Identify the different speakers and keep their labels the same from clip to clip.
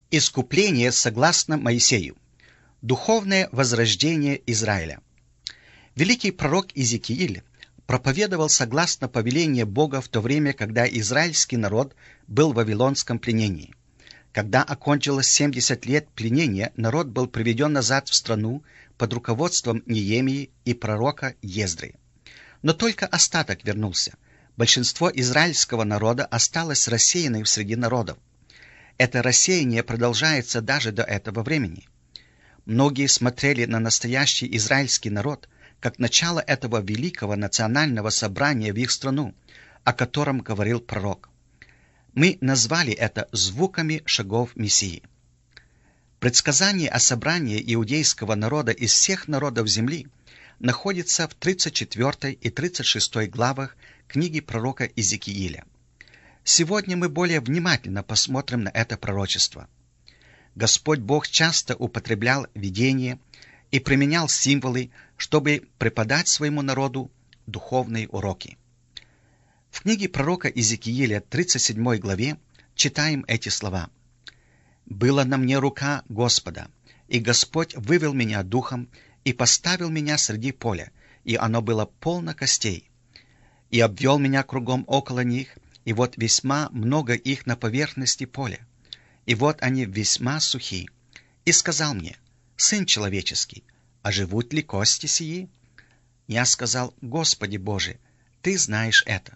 Speaker 1: Искупление согласно Моисею. Духовное возрождение Израиля. Великий пророк Иезекииль проповедовал согласно повелению Бога в то время, когда израильский народ был в вавилонском пленении. Когда окончилось 70 лет пленения, народ был приведен назад в страну под руководством Неемии и пророка Ездры. Но только остаток вернулся. Большинство израильского народа осталось рассеянным среди народов. Это рассеяние продолжается даже до этого времени. Многие смотрели на настоящий израильский народ как начало этого великого национального собрания в их страну, о котором говорил пророк. Мы назвали это звуками шагов Мессии. Предсказание о собрании иудейского народа из всех народов земли находится в 34 и 36 главах книги пророка Иезекииля. Сегодня мы более внимательно посмотрим на это пророчество. Господь Бог часто употреблял видения и применял символы, чтобы преподать своему народу духовные уроки. В книге пророка Иезекииля, 37 главе, читаем эти слова. «Была на мне рука Господа, и Господь вывел меня духом и поставил меня среди поля, и оно было полно костей, и обвел меня кругом около них, и вот весьма много их на поверхности поля, и вот они весьма сухи. И сказал мне, Сын человеческий, а живут ли кости сии? Я сказал, Господи Боже, Ты знаешь это».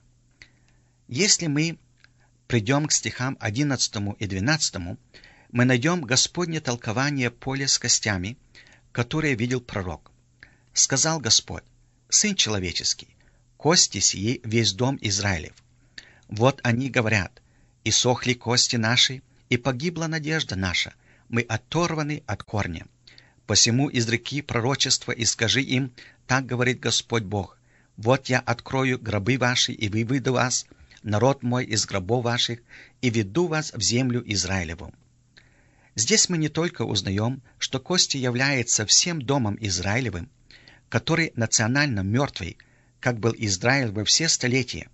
Speaker 1: Если мы придем к стихам 11 и 12, мы найдем Господне толкование поля с костями, которое видел пророк. Сказал Господь, Сын человеческий, кости сии весь дом Израилев. Вот они говорят, и сохли кости наши, и погибла надежда наша, мы оторваны от корня. Посему изреки пророчество и скажи им, так говорит Господь Бог, вот я открою гробы ваши и выведу вас, народ мой, из гробов ваших, и веду вас в землю Израилеву. Здесь мы не только узнаем, что кости являются всем домом Израилевым, который национально мертвый, как был Израиль во все столетия,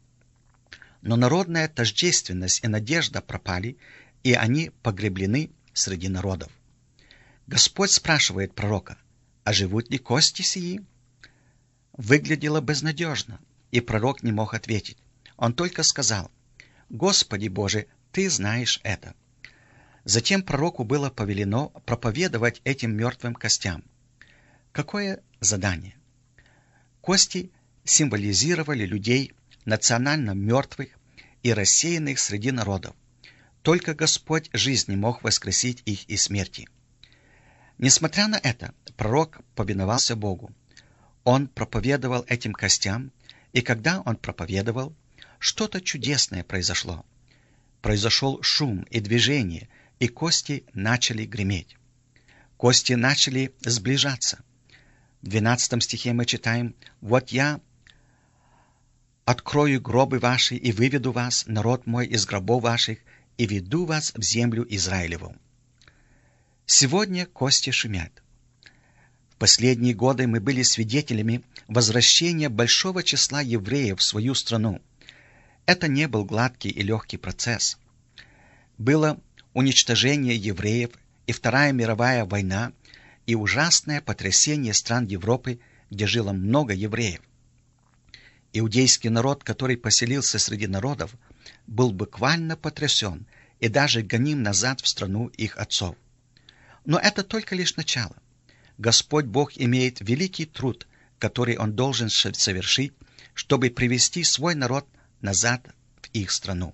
Speaker 1: но народная тождественность и надежда пропали, и они погреблены среди народов. Господь спрашивает пророка, а живут ли кости сии? Выглядело безнадежно, и пророк не мог ответить. Он только сказал, Господи Боже, Ты знаешь это. Затем пророку было повелено проповедовать этим мертвым костям. Какое задание? Кости символизировали людей, национально мертвых и рассеянных среди народов. Только Господь жизни мог воскресить их из смерти. Несмотря на это, пророк повиновался Богу. Он проповедовал этим костям, и когда он проповедовал, что-то чудесное произошло. Произошел шум и движение, и кости начали греметь. Кости начали сближаться. В 12 стихе мы читаем «Вот я открою гробы ваши и выведу вас, народ мой, из гробов ваших, и веду вас в землю Израилеву». Сегодня кости шумят. В последние годы мы были свидетелями возвращения большого числа евреев в свою страну. Это не был гладкий и легкий процесс. Было уничтожение евреев и Вторая мировая война и ужасное потрясение стран Европы, где жило много евреев. Иудейский народ, который поселился среди народов, был буквально потрясен и даже гоним назад в страну их отцов. Но это только лишь начало. Господь Бог имеет великий труд, который Он должен совершить, чтобы привести свой народ назад в их страну.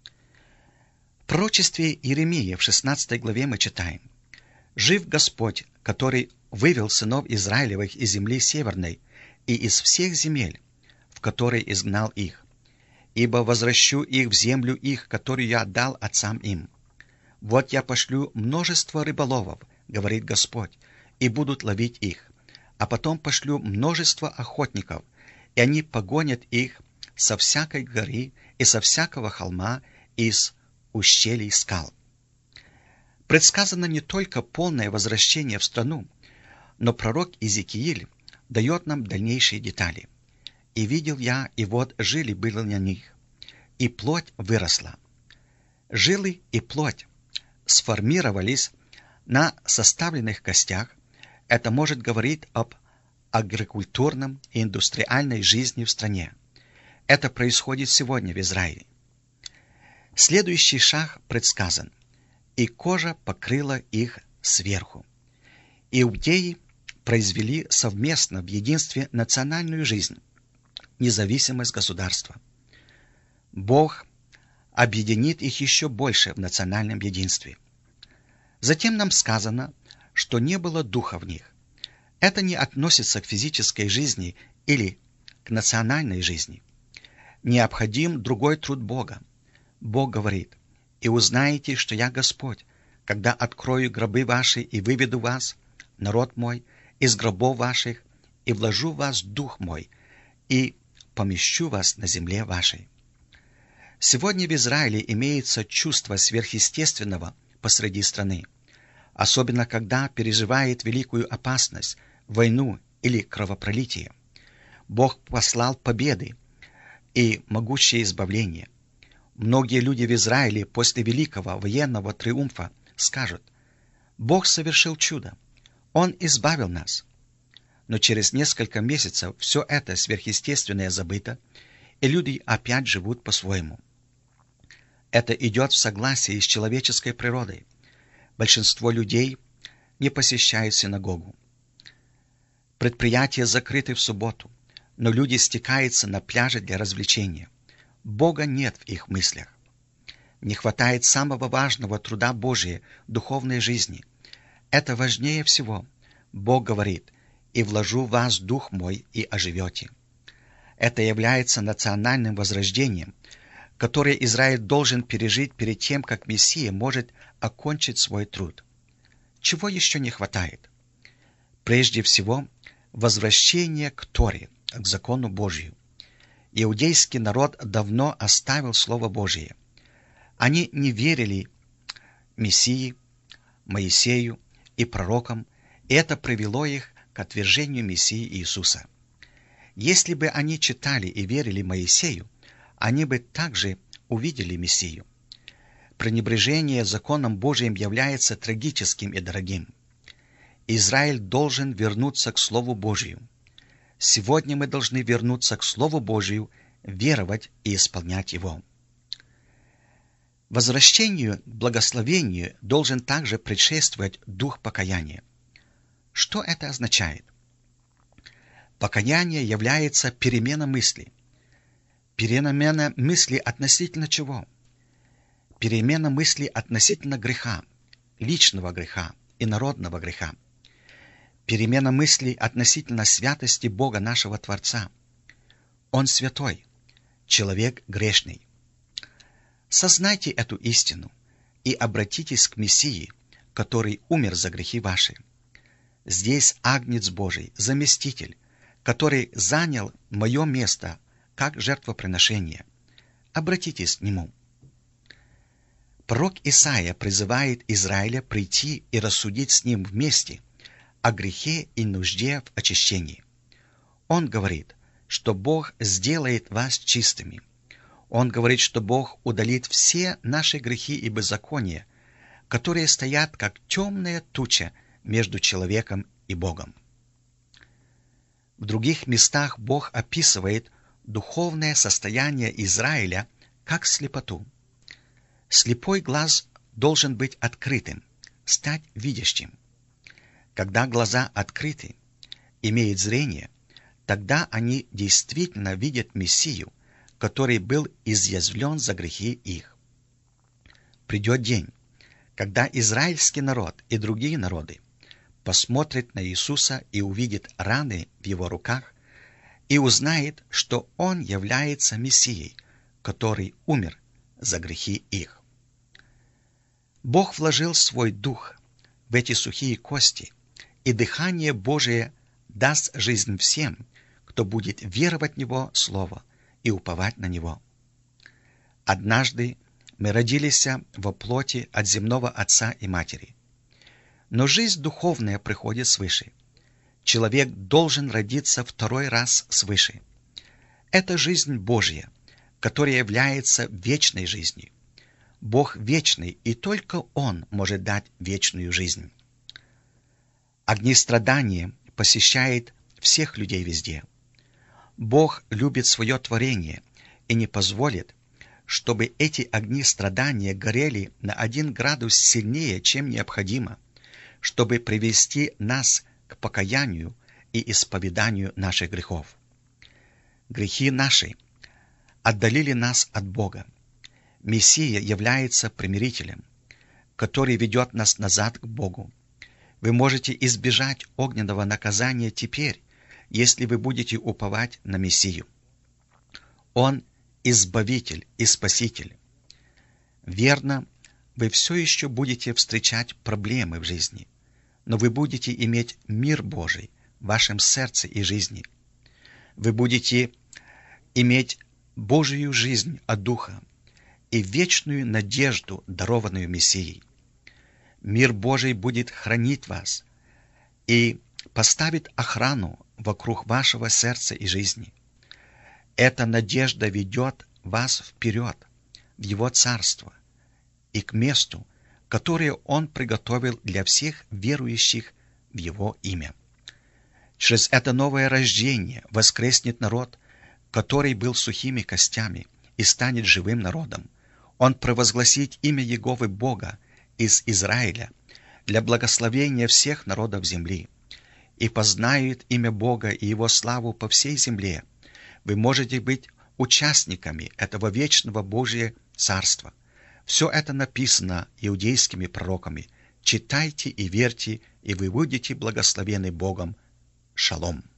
Speaker 1: В пророчестве Иеремии в 16 главе мы читаем «Жив Господь, который вывел сынов Израилевых из земли северной и из всех земель, в которые изгнал их, ибо возвращу их в землю их, которую я отдал отцам им. Вот я пошлю множество рыболовов, говорит Господь, и будут ловить их, а потом пошлю множество охотников, и они погонят их со всякой горы и со всякого холма из ущелий скал». Предсказано не только полное возвращение в страну, но пророк Иезекииль дает нам дальнейшие детали. «И видел я, и вот жили были на них, и плоть выросла». Жилы и плоть сформировались на составленных костях, это может говорить об агрокультурном и индустриальной жизни в стране. Это происходит сегодня в Израиле. Следующий шаг предсказан, и кожа покрыла их сверху. Иудеи произвели совместно в единстве национальную жизнь, независимость государства. Бог объединит их еще больше в национальном единстве. Затем нам сказано, что не было духа в них. Это не относится к физической жизни или к национальной жизни. Необходим другой труд Бога. Бог говорит: «И узнаете, что я Господь, когда открою гробы ваши и выведу вас, народ мой, из гробов ваших, и вложу в вас дух мой, и помещу вас на земле вашей». Сегодня в Израиле имеется чувство сверхъестественного посреди страны, особенно когда переживает великую опасность, войну или кровопролитие. Бог послал победы и могущее избавление. Многие люди в Израиле после великого военного триумфа скажут: «Бог совершил чудо, Он избавил нас». Но через несколько месяцев все это сверхъестественное забыто, и люди опять живут по-своему. Это идет в согласии с человеческой природой. Большинство людей не посещают синагогу. Предприятия закрыты в субботу, но люди стекаются на пляже для развлечения. Бога нет в их мыслях. Не хватает самого важного труда Божия, духовной жизни. Это важнее всего. Бог говорит: «И вложу в вас дух мой, и оживете». Это является национальным возрождением, которое Израиль должен пережить перед тем, как Мессия может окончить свой труд. Чего еще не хватает? Прежде всего, возвращение к Торе, к закону Божию. Иудейский народ давно оставил Слово Божие. Они не верили Мессии, Моисею и пророкам, и это привело их к отвержению Мессии Иисуса. Если бы они читали и верили Моисею, они бы также увидели Мессию. Пренебрежение законом Божиим является трагическим и дорогим. Израиль должен вернуться к Слову Божию. Сегодня мы должны вернуться к Слову Божию, веровать и исполнять его. Возвращению к благословению должен также предшествовать дух покаяния. Что это означает? Покаяние является перемена мысли. Перемена мысли относительно чего? Перемена мысли относительно греха, личного греха и народного греха. Перемена мысли относительно святости Бога нашего Творца. Он святой, человек грешный. Сознайте эту истину и обратитесь к Мессии, который умер за грехи ваши. Здесь Агнец Божий, заместитель, который занял мое место как жертвоприношение. Обратитесь к Нему. Пророк Исаия призывает Израиля прийти и рассудить с ним вместе о грехе и нужде в очищении. Он говорит, что Бог сделает вас чистыми. Он говорит, что Бог удалит все наши грехи и беззакония, которые стоят как темная туча между человеком и Богом. В других местах Бог описывает духовное состояние Израиля как слепоту. Слепой глаз должен быть открытым, стать видящим. Когда глаза открыты, имеют зрение, тогда они действительно видят Мессию, который был изъязвлен за грехи их. Придет день, когда израильский народ и другие народы посмотрят на Иисуса и увидят раны в Его руках и узнает, что Он является Мессией, который умер за грехи их. Бог вложил свой дух в эти сухие кости, и дыхание Божие даст жизнь всем, кто будет веровать в Него Слово и уповать на Него. Однажды мы родились во плоти от земного отца и матери. Но жизнь духовная приходит свыше. Человек должен родиться второй раз свыше. Это жизнь Божья, которая является вечной жизнью. Бог вечный, и только Он может дать вечную жизнь. Огни страдания посещает всех людей везде. Бог любит свое творение и не позволит, чтобы эти огни страдания горели на 1 градус сильнее, чем необходимо, чтобы привести нас к покаянию и исповеданию наших грехов. Грехи наши отдалили нас от Бога. Мессия является примирителем, который ведет нас назад к Богу. Вы можете избежать огненного наказания теперь, если вы будете уповать на Мессию. Он избавитель и спаситель. Верно, вы все еще будете встречать проблемы в жизни, но вы будете иметь мир Божий в вашем сердце и жизни. Вы будете иметь Божию жизнь от Духа и вечную надежду, дарованную Мессией. Мир Божий будет хранить вас и поставит охрану вокруг вашего сердца и жизни. Эта надежда ведет вас вперед, в Его Царство и к месту, которое Он приготовил для всех верующих в Его имя. Через это новое рождение воскреснет народ, который был сухими костями, и станет живым народом. Он провозгласит имя Иеговы Бога из Израиля для благословения всех народов земли, и познает имя Бога и Его славу по всей земле. Вы можете быть участниками этого вечного Божьего Царства. Все это написано иудейскими пророками. Читайте и верьте, и вы будете благословены Богом. Шалом.